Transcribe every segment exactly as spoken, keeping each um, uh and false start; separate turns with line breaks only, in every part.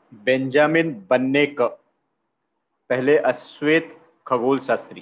Benjamin बन्नेक, पहले अश्वेत खगोल शास्त्री।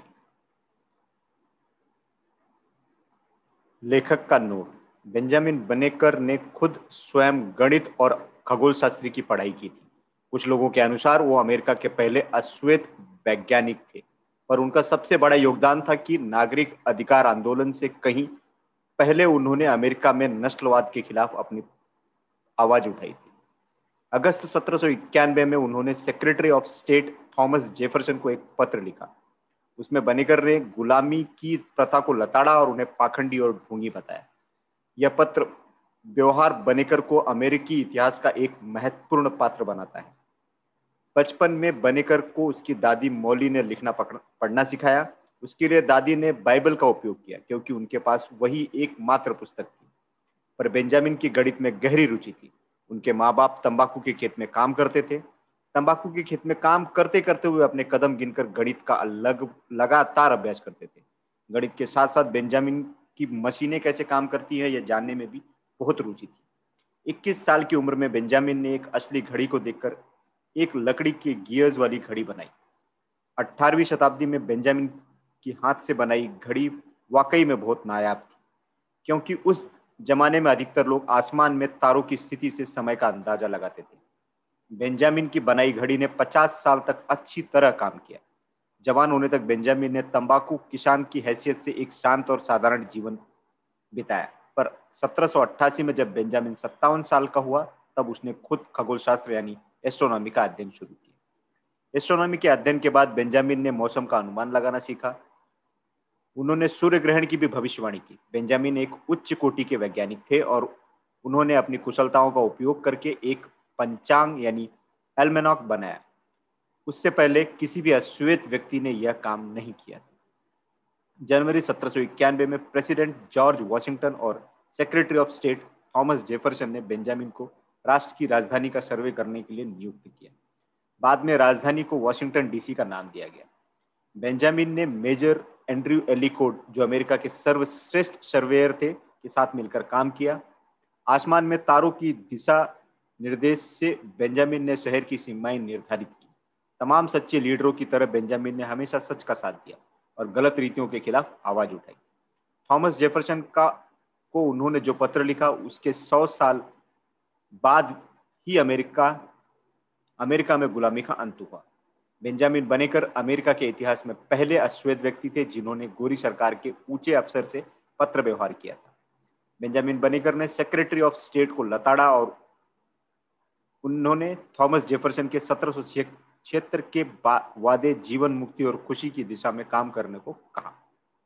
लेखक का नोट। बेंजामिन बनेकर ने खुद स्वयं गणित और खगोल शास्त्री की पढ़ाई की थी। कुछ लोगों के अनुसार वो अमेरिका के पहले अश्वेत वैज्ञानिक थे, पर उनका सबसे बड़ा योगदान था कि नागरिक अधिकार आंदोलन से कहीं पहले उन्होंने अमेरिका में नस्लवाद के खिलाफ अपनी आवाज उठाई थी। अगस्त सत्रह सौ इक्यानवे में उन्होंने secretary of state Thomas Jefferson को एक पत्र लिखा। उसमें बनेकर ने गुलामी की प्रथा को लताड़ा और उन्हें पाखंडी और ढोंगी बताया। यह पत्र व्यवहार बनेकर को अमेरिकी इतिहास का एक महत्वपूर्ण पात्र बनाता है। बचपन में बनेकर को उसकी दादी मौली ने लिखना पढ़ना सिखाया। उसके लिए दादी ने बाइबल का उपयोग किया क्योंकि उनके पास वही एकमात्र पुस्तक थी। पर बेंजामिन की गणित में गहरी रुचि थी। उनके माँ बाप तंबाकू के खेत में काम करते थे। तंबाकू के खेत में काम करते करते हुए अपने कदम गिनकर गणित का अलग लगातार अभ्यास करते थे। गणित के साथ साथ बेंजामिन की मशीनें कैसे काम करती है यह जानने में भी बहुत रुचि थी। इक्कीस साल की उम्र में बेंजामिन ने एक असली घड़ी को देखकर एक लकड़ी के गियर्स वाली घड़ी बनाई। अठारहवीं शताब्दी में बेंजामिन की हाथ से बनाई घड़ी वाकई में बहुत नायाब थी, क्योंकि उस जमाने में अधिकतर लोग आसमान में तारों की स्थिति से समय का अंदाजा लगाते थे। बेंजामिन की बनाई घड़ी ने पचास साल तक अच्छी तरह काम किया। जवान होने तक बेंजामिन ने तंबाकू किसान की हैसियत से एक शांत और साधारण जीवन बिताया। पर सत्रह सौ अट्ठासी में जब बेंजामिन सत्तावन साल का हुआ तब उसने खुद खगोल शास्त्र यानी एस्ट्रोनॉमी का अध्ययन शुरू किया। एस्ट्रोनॉमी के अध्ययन के बाद बेंजामिन ने मौसम का अनुमान लगाना सीखा। उन्होंने सूर्य ग्रहण की भी भविष्यवाणी की। बेंजामिन एक उच्च कोटि के वैज्ञानिक थे और उन्होंने अपनी कुशलताओं का उपयोग करके एक पंचांग यानी एल्मेनॉक बनाया। उससे पहले किसी भी अश्वेत व्यक्ति ने यह काम नहीं किया। जनवरी सत्रह सौ इक्यानवे में प्रेसिडेंट जॉर्ज वॉशिंगटन और secretary of state Thomas Jefferson ने बेंजामिन को राष्ट्र की राजधानी का सर्वे करने के लिए नियुक्त किया। बाद में राजधानी को वॉशिंगटन डीसी का नाम दिया गया। बेंजामिन ने मेजर एंड्रयू एलिकोड, जो अमेरिका के सर्वश्रेष्ठ सर्वेयर थे, के साथ मिलकर काम किया। आसमान में तारों की दिशा निर्देश से बेंजामिन ने शहर की सीमाएं निर्धारित की। तमाम सच्चे लीडरों की तरह बेंजामिन ने हमेशा सच का साथ दिया और गलत रीतियों के खिलाफ आवाज उठाई। थॉमस जेफरसन का को उन्होंने जो पत्र लिखा उसके सौ साल बाद ही अमेरिका अमेरिका में गुलामी का अंत हुआ। बेंजामिन बनेकर अमेरिका के इतिहास में पहले अश्वेत व्यक्ति थे जिन्होंने गोरी सरकार के ऊंचे अफसर से पत्र व्यवहार किया था। बेंजामिन बनेकर ने सेक्रेटरी ऑफ स्टेट को लताड़ा और उन्होंने थॉमस जेफरसन के सत्रह सौ छिहत्तर के वादे जीवन मुक्ति और खुशी की दिशा में काम करने को कहा।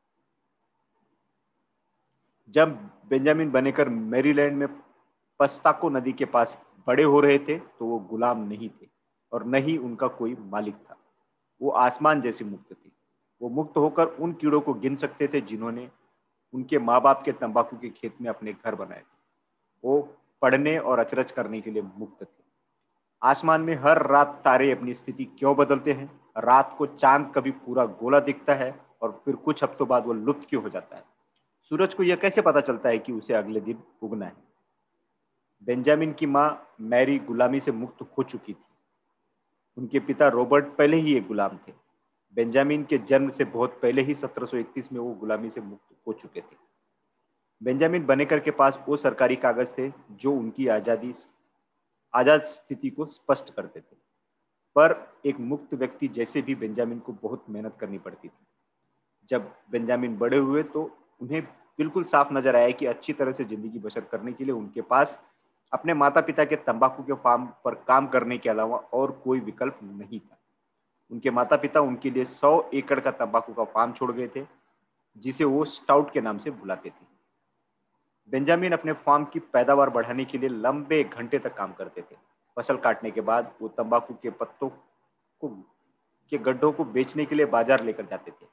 जब बेंजामिन बनेकर मैरीलैंड में पस्ताको नदी के पास बड़े हो रहे थे तो वो गुलाम नहीं थे और न ही उनका कोई मालिक था। वो आसमान जैसे मुक्त थे। वो मुक्त होकर उन कीड़ों को गिन सकते थे जिन्होंने उनके माँ बाप के तंबाकू के खेत में अपने घर बनाए थे। वो पढ़ने और अचरज करने के लिए मुक्त थे। आसमान में हर रात तारे अपनी स्थिति क्यों बदलते हैं? रात को चांद कभी पूरा गोला दिखता है और फिर कुछ हफ्तों बाद वो लुप्त क्यों हो जाता है? सूरज को यह कैसे पता चलता है कि उसे अगले दिन उगना है? बेंजामिन की मां मैरी गुलामी से मुक्त हो चुकी थी। उनके पिता रॉबर्ट पहले ही एक गुलाम थे। बेंजामिन के जन्म से बहुत पहले ही सत्रह सौ इकतीस में वो गुलामी से मुक्त हो चुके थे। बेंजामिन बनेकर के पास वो सरकारी कागज थे जो उनकी आजादी आजाद स्थिति को स्पष्ट करते थे, पर एक मुक्त व्यक्ति जैसे भी बेंजामिन को बहुत मेहनत करनी पड़ती थी। जब बेंजामिन बड़े हुए तो उन्हें बिल्कुल साफ नजर आया कि अच्छी तरह से जिंदगी बसर करने के लिए उनके पास अपने माता पिता के तंबाकू के फार्म पर काम करने के अलावा और कोई विकल्प नहीं था। उनके माता पिता उनके लिए सौ एकड़ का तंबाकू का फार्म छोड़ गए थे, जिसे वो स्टाउट के नाम से बुलाते थे। बेंजामिन अपने फार्म की पैदावार बढ़ाने के लिए लंबे घंटे तक काम करते थे। फसल काटने के बाद वो तंबाकू के पत्तों को के गड्ढों को बेचने के लिए बाजार लेकर जाते थे।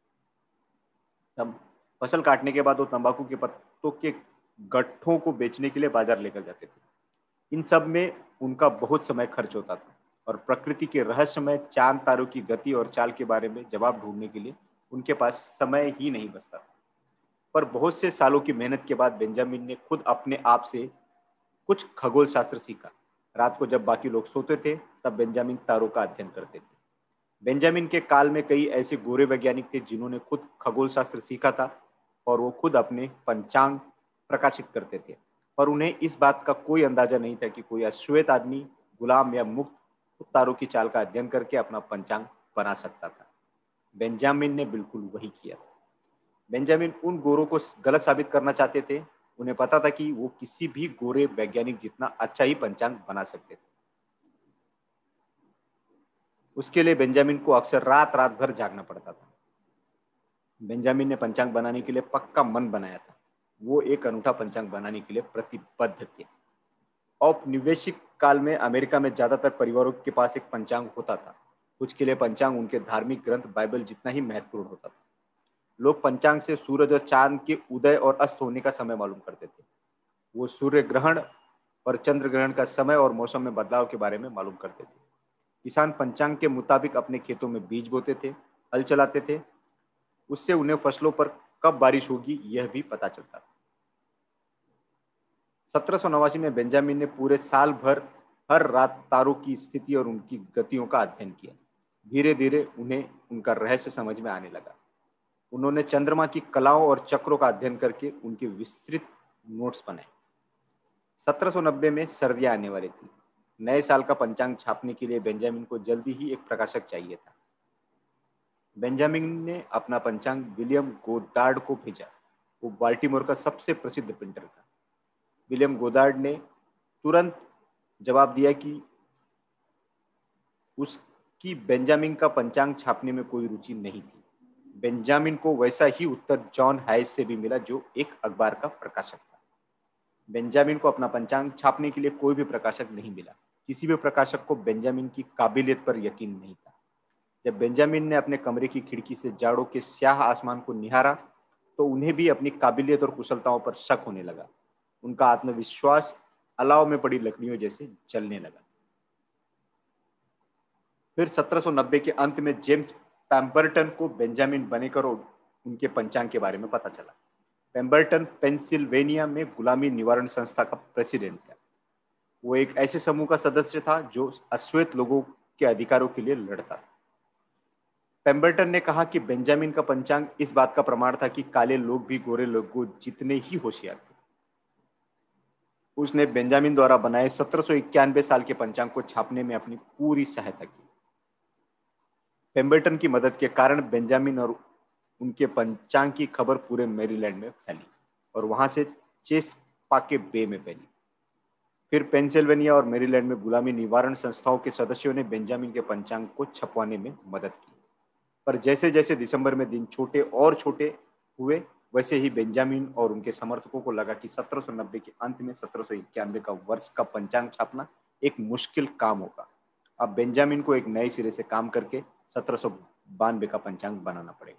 तब फसल काटने के बाद वो तंबाकू के पत्तों के गट्ठों को बेचने के लिए बाजार लेकर जाते थे। इन सब में उनका बहुत समय खर्च होता था और प्रकृति के रहस्यमय चांद तारों की गति और चाल के बारे में जवाब ढूंढने के लिए उनके पास समय ही नहीं बचता था। पर बहुत से सालों की मेहनत के बाद बेंजामिन ने खुद अपने आप से कुछ खगोल शास्त्र सीखा। रात को जब बाकी लोग सोते थे तब बेंजामिन तारों का अध्ययन करते थे। बेंजामिन के काल में कई ऐसे गोरे वैज्ञानिक थे जिन्होंने खुद खगोल शास्त्र सीखा था और वो खुद अपने पंचांग प्रकाशित करते थे, पर उन्हें इस बात का कोई अंदाजा नहीं था कि कोई अश्वेत आदमी गुलाम या मुक्त तारों की चाल का अध्ययन करके अपना पंचांग बना सकता था। बेंजामिन ने बिल्कुल वही किया था। बेंजामिन उन गोरों को गलत साबित करना चाहते थे। उन्हें पता था कि वो किसी भी गोरे वैज्ञानिक जितना अच्छा ही पंचांग बना सकते थे। उसके लिए बेंजामिन को अक्सर रात रात भर जागना पड़ता था। बेंजामिन ने पंचांग बनाने के लिए पक्का मन बनाया था। वो एक अनूठा पंचांग बनाने के लिए प्रतिबद्ध थे। औपनिवेशिक काल में अमेरिका में ज्यादातर परिवारों के पास एक पंचांग होता था। कुछ के लिए पंचांग उनके धार्मिक ग्रंथ बाइबल जितना ही महत्वपूर्ण होता था। लोग पंचांग से सूरज और चांद के उदय और अस्त होने का समय मालूम करते थे। वो सूर्य ग्रहण और चंद्र ग्रहण का समय और मौसम में बदलाव के बारे में मालूम करते थे। किसान पंचांग के मुताबिक अपने खेतों में बीज बोते थे, हल चलाते थे। उससे उन्हें फसलों पर कब बारिश होगी यह भी पता चलता था। सत्रह सौ नवासी में बेंजामिन ने पूरे साल भर हर रात तारों की स्थिति और उनकी गतियों का अध्ययन किया। धीरे धीरे उन्हें उनका रहस्य समझ में आने लगा। उन्होंने चंद्रमा की कलाओं और चक्रों का अध्ययन करके उनके विस्तृत नोट्स बनाए। सत्रह सौ नब्बे में सर्दियां आने वाली थी। नए साल का पंचांग छापने के लिए बेंजामिन को जल्दी ही एक प्रकाशक चाहिए था। बेंजामिन ने अपना पंचांग विलियम गोदार्ड को भेजा। वो बाल्टीमोर का सबसे प्रसिद्ध प्रिंटर था। विलियम गोदार्ड ने तुरंत जवाब दिया कि उसकी बेंजामिन का पंचांग छापने में कोई रुचि नहीं थी। बेंजामिन को वैसा ही उत्तर जॉन हाइस से भी मिला जो एक अखबार का प्रकाशक था। बेंजामिन को अपना पंचांग छापने के लिए कोई भी प्रकाशक नहीं मिला। किसी भी प्रकाशक को बेंजामिन की काबिलियत पर यकीन नहीं था। जब बेंजामिन ने अपने कमरे की खिड़की से जाड़ों के स्याह आसमान को निहारा तो उन्हें भी अपनी काबिलियत और कुशलताओं पर शक होने लगा। उनका आत्मविश्वास अलाव में पड़ी लकड़ियों जैसे जलने लगा। फिर सत्रह सौ नब्बे के अंत में जेम्स पेम्बरटन को बेंजामिन बनेकर और उनके पंचांग के बारे में पता चला। पेम्बरटन पेंसिल्वेनिया में गुलामी निवारण संस्था का प्रेसिडेंट था। वो एक ऐसे समूह का सदस्य था जो अश्वेत लोगों के अधिकारों के लिए लड़ता था। पेम्बरटन ने कहा कि बेंजामिन का पंचांग इस बात का प्रमाण था कि काले लोग भी गोरे लोगों जितने ही होशियार थे। उसने बेंजामिन द्वारा बनाए सत्रह सौ इक्यानवे साल के पंचांग को छापने में अपनी पूरी सहायता की। पेम्बरटन की मदद के कारण बेंजामिन और उनके पंचांग की खबर पूरे मैरीलैंड में फैली और वहां से चेसपाके बे में फैली। फिर पेंसिल्वेनिया और मैरीलैंड में गुलामी निवारण संस्थाओं के सदस्यों ने बेंजामिन के पंचांग को छपवाने में मदद की। पर जैसे जैसे दिसंबर में दिन छोटे और छोटे हुए वैसे ही बेंजामिन और उनके समर्थकों को लगा कि सत्रह सौ नब्बे के अंत में सत्रह सौ इक्यानवे का वर्ष का पंचांग छापना एक मुश्किल काम होगा। अब बेंजामिन को एक नए सिरे से काम करके सत्रह सौ बानवे का पंचांग बनाना पड़ेगा।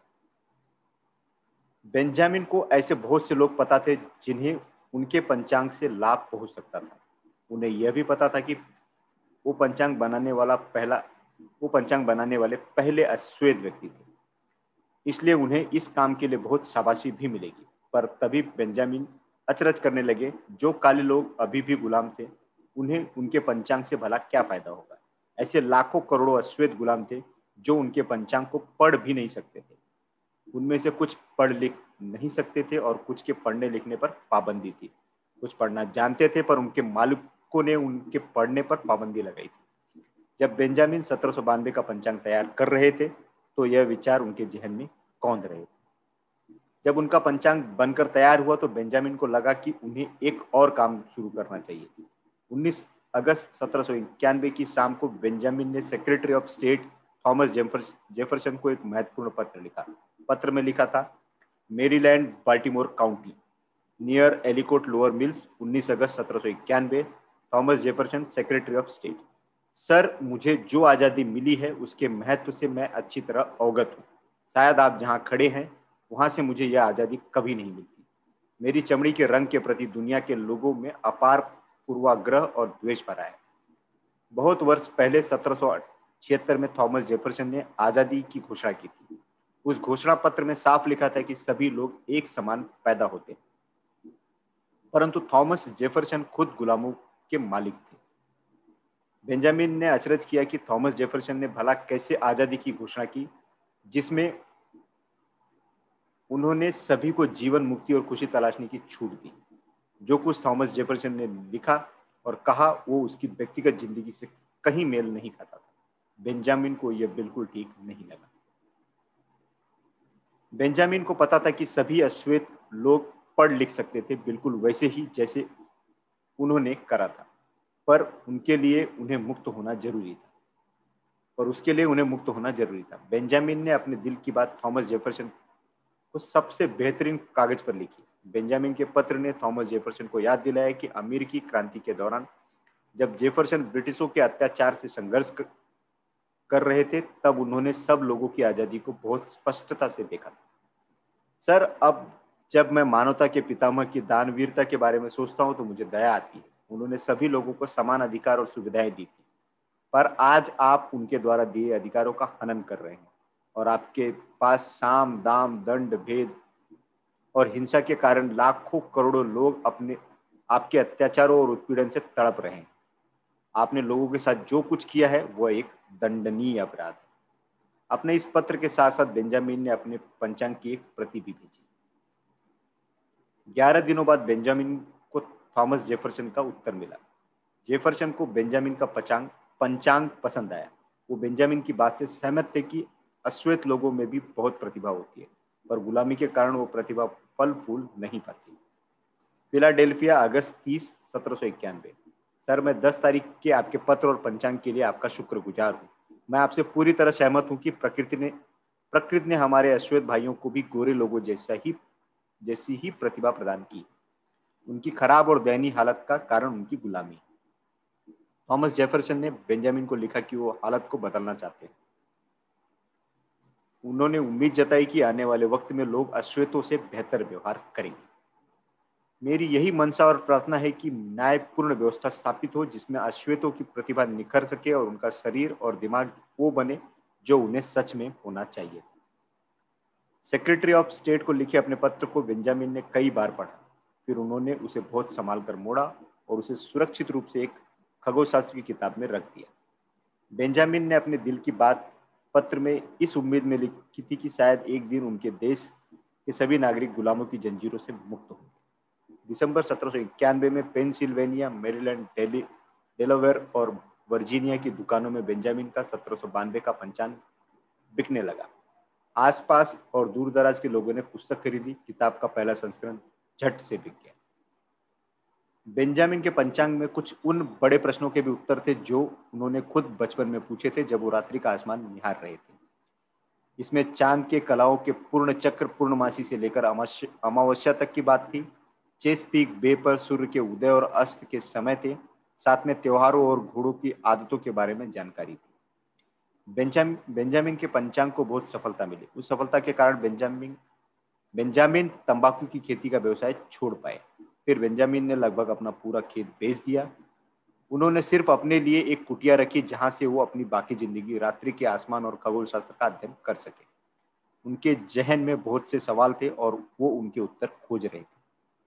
बेंजामिन को ऐसे बहुत से लोग पता थे जिन्हें उनके पंचांग से लाभ पहुंच सकता था। उन्हें यह भी पता था कि वो पंचांग बनाने वाला पहला वो पंचांग बनाने वाले पहले अश्वेत व्यक्ति थे, इसलिए उन्हें इस काम के लिए बहुत शाबाशी भी मिलेगी। पर तभी बेंजामिन अचरज करने लगे, जो काले लोग अभी भी गुलाम थे उन्हें उनके पंचांग से भला क्या फायदा होगा। ऐसे लाखों करोड़ों अश्वेत गुलाम थे जो उनके पंचांग को पढ़ भी नहीं सकते थे। उनमें से कुछ पढ़ लिख नहीं सकते थे और कुछ के पढ़ने लिखने पर पाबंदी थी। कुछ पढ़ना जानते थे पर उनके मालिकों ने उनके पढ़ने पर पाबंदी लगाई थी। जब बेंजामिन सत्रह सौ बानवे का पंचांग तैयार कर रहे थे तो यह विचार उनके जहन में कौंध रहे थे। जब उनका पंचांग बनकर तैयार हुआ तो बेंजामिन को लगा कि उन्हें एक और काम शुरू करना चाहिए। उन्नीस अगस्त सत्रह सौ इक्यानवे की शाम को बेंजामिन ने secretary of state Thomas Jefferson को एक महत्वपूर्ण पत्र लिखा। पत्र में लिखा था, Maryland Baltimore County near Ellicott Lower Mills, उन्नीस अगस्त सत्रह सौ इक्यानवे। Thomas Jefferson, secretary of state. Sir, मुझे जो आज़ादी मिली है उसके महत्व से मैं अच्छी तरह अवगत हूँ। शायद आप जहाँ खड़े हैं वहाँ से मुझे यह आज़ादी कभी नहीं मिलती। मेरी चमड़ी के रंग के प्रति दुनिया के लोगों में अपार पूर्वाग्रह और द्वेष भरा है। बहुत वर्ष पहले सत्रह सौ छिहत्तर में थॉमस जेफरसन ने आज़ादी की घोषणा की थी। उस घोषणा पत्र में साफ लिखा था कि सभी लोग एक समान पैदा होते हैं। परंतु थॉमस जेफरसन खुद गुलामों के मालिक थे। बेंजामिन ने अचरज किया कि थॉमस जेफरसन ने भला कैसे आजादी की घोषणा की, जिसमें उन्होंने सभी को जीवन, मुक्ति और खुशी तलाशने की छूट दी। जो कुछ थॉमस जेफरसन ने लिखा और कहा वो उसकी व्यक्तिगत जिंदगी से कहीं मेल नहीं खाता था। बेंजामिन को यह बिल्कुल ठीक नहीं लगा। बेंजामिन को पता था कि सभी अश्वेत लोग पढ़ लिख सकते थे, बिल्कुल वैसे ही जैसे उन्होंने करा था, पर उनके लिए उन्हें मुक्त होना जरूरी था और उसके लिए उन्हें मुक्त होना जरूरी था। बेंजामिन ने अपने दिल की बात थॉमस जेफरसन को सबसे बेहतरीन कागज पर लिखी। बेंजामिन के पत्र ने थॉमस जेफरसन को याद दिलाया कि अमेरिकी क्रांति के दौरान जब जेफरसन ब्रिटिशों के अत्याचार से संघर्ष कर रहे थे, तब उन्होंने सब लोगों की आजादी को बहुत स्पष्टता से देखा था। सर, अब जब मैं मानवता के पितामह की दानवीरता के बारे में सोचता हूँ तो मुझे दया आती है। उन्होंने सभी लोगों को समान अधिकार और सुविधाएं दी थी, पर आज आप उनके द्वारा दिए अधिकारों का हनन कर रहे हैं और आपके पास साम, दाम, दंड, भेद और हिंसा के कारण लाखों करोड़ों लोग अपने आपके अत्याचारों और उत्पीड़न से तड़प रहे हैं। आपने लोगों के साथ जो कुछ किया है वह एक दंडनीय अपराध है। अपने इस पत्र के साथ साथ बेंजामिन ने अपने पंचांग की एक प्रति भी भेजी। ग्यारह दिनों बाद बेंजामिन को थॉमस जेफरसन का उत्तर मिला। जेफरसन को बेंजामिन का पंचांग पंचांग पसंद आया। वो बेंजामिन की बात से सहमत थे कि अश्वेत लोगों में भी बहुत प्रतिभा होती है, पर गुलामी के कारण वो प्रतिभा फल फूल नहीं पाती। फिलाडेल्फिया, अगस्त तीस, सत्रह सौ इक्यानवे। सर, मैं दस तारीख के आपके पत्र और पंचांग के लिए आपका शुक्रगुजार हूँ। मैं आपसे पूरी तरह सहमत हूँ कि प्रकृति ने प्रकृति ने हमारे अश्वेत भाइयों को भी गोरे लोगों जैसा ही जैसी ही प्रतिभा प्रदान की। उनकी खराब और दयनीय हालत का कारण उनकी गुलामी। थॉमस जेफरसन ने बेंजामिन को लिखा कि वो हालत को बदलना चाहते हैं। उन्होंने उम्मीद जताई कि आने वाले वक्त में लोग अश्वेतों से बेहतर व्यवहार करेंगे। मेरी यही मंशा और प्रार्थना है कि न्यायपूर्ण व्यवस्था स्थापित हो, जिसमें अश्वेतों की प्रतिभा निखर सके और उनका शरीर और दिमाग वो बने जो उन्हें सच में होना चाहिए। सेक्रेटरी ऑफ स्टेट को लिखे अपने पत्र को बेंजामिन ने कई बार पढ़ा। फिर उन्होंने उसे बहुत संभाल कर मोड़ा और उसे सुरक्षित रूप से एक खगोलशास्त्र की किताब में रख दिया। बेंजामिन ने अपने दिल की बात पत्र में इस उम्मीद में लिखी थी कि शायद एक दिन उनके देश के सभी नागरिक गुलामों की जंजीरों से मुक्त होंगे। दिसंबर सत्रह सौ इक्यानवे में पेंसिल्वेनिया, मेरीलैंड, डेली डेलावेयर और वर्जीनिया की दुकानों में बेंजामिन का सत्रह सौ बानवे का पंचांग बिकने लगा। आसपास और दूर दराज के लोगों ने पुस्तक खरीदी। किताब का पहला संस्करण झट से बिक गया। बेंजामिन के पंचांग में कुछ उन बड़े प्रश्नों के भी उत्तर थे जो उन्होंने खुद बचपन में पूछे थे जब वो रात्रि का आसमान निहार रहे थे। इसमें चांद के कलाओं के पूर्ण चक्र, पूर्णमासी से लेकर अमावस्या तक की बात थी। चेसपीक बे पर सूर्य के उदय और अस्त के समय थे। साथ में त्योहारों और घोड़ों की आदतों के बारे में जानकारी थी। बेंजामिन बेंजामिन के पंचांग को बहुत सफलता मिली। उस सफलता के कारण बेंजामिन बेंजामिन तंबाकू की खेती का व्यवसाय छोड़ पाए। फिर बेंजामिन ने लगभग अपना पूरा खेत बेच दिया। उन्होंने सिर्फ अपने लिए एक कुटिया रखी जहां से वो अपनी बाकी जिंदगी रात्रि के आसमान और खगोल शास्त्र का अध्ययन कर सके। उनके जहन में बहुत से सवाल थे और वो उनके उत्तर खोज रहे थे।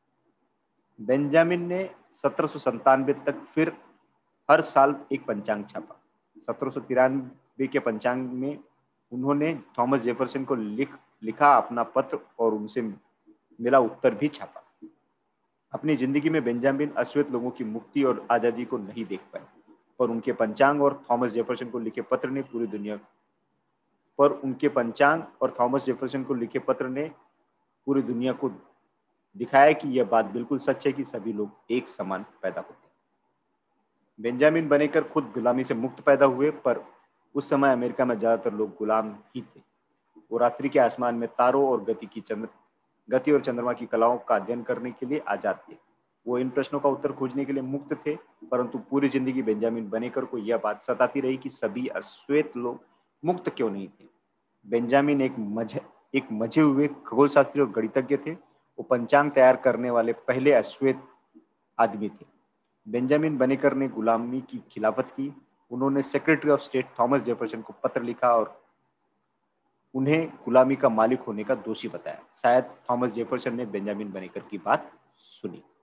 बेंजामिन ने सत्रह सौ संतानवे तक फिर हर साल एक पंचांग छापा। सत्रह सौ तिरानवे के पंचांग में उन्होंने थॉमस जेफरसन को लिख लिखा अपना पत्र और उनसे मिला उत्तर भी छापा। अपनी जिंदगी में बेंजामिन अश्वेत लोगों की मुक्ति और आजादी को नहीं देख पाए, पर उनके पंचांग और थॉमस जेफरसन को लिखे पत्र ने पूरी दुनिया पर उनके पंचांग और थॉमस जेफरसन को लिखे पत्र ने पूरी दुनिया को दिखाया कि यह बात बिल्कुल सच है कि सभी लोग एक समान पैदा होते हैं। बेंजामिन बनेकर खुद गुलामी से मुक्त पैदा हुए, पर उस समय अमेरिका में ज्यादातर लोग गुलाम ही थे। वो रात्रि के आसमान में तारों और गति की चंद्र गति और चंद्रमा की कलाओं का अध्ययन करने के लिए आजाद थे। वो इन प्रश्नों का उत्तर खोजने के लिए मुक्त थे, परंतु पूरी जिंदगी बेंजामिन बनेकर को यह बात सताती रही कि सभी अश्वेत लोग मुक्त क्यों नहीं थे। बेंजामिन एक मझ एक मझे हुए खगोलशास्त्री और गणितज्ञ थे। वो पंचांग तैयार करने वाले पहले अश्वेत आदमी थे। बेंजामिन बनेकर ने गुलामी की खिलाफत की। उन्होंने secretary of state Thomas Jefferson को पत्र लिखा और उन्हें गुलामी का मालिक होने का दोषी बताया। शायद थॉमस जेफरसन ने बेंजामिन बनेकर की बात सुनी।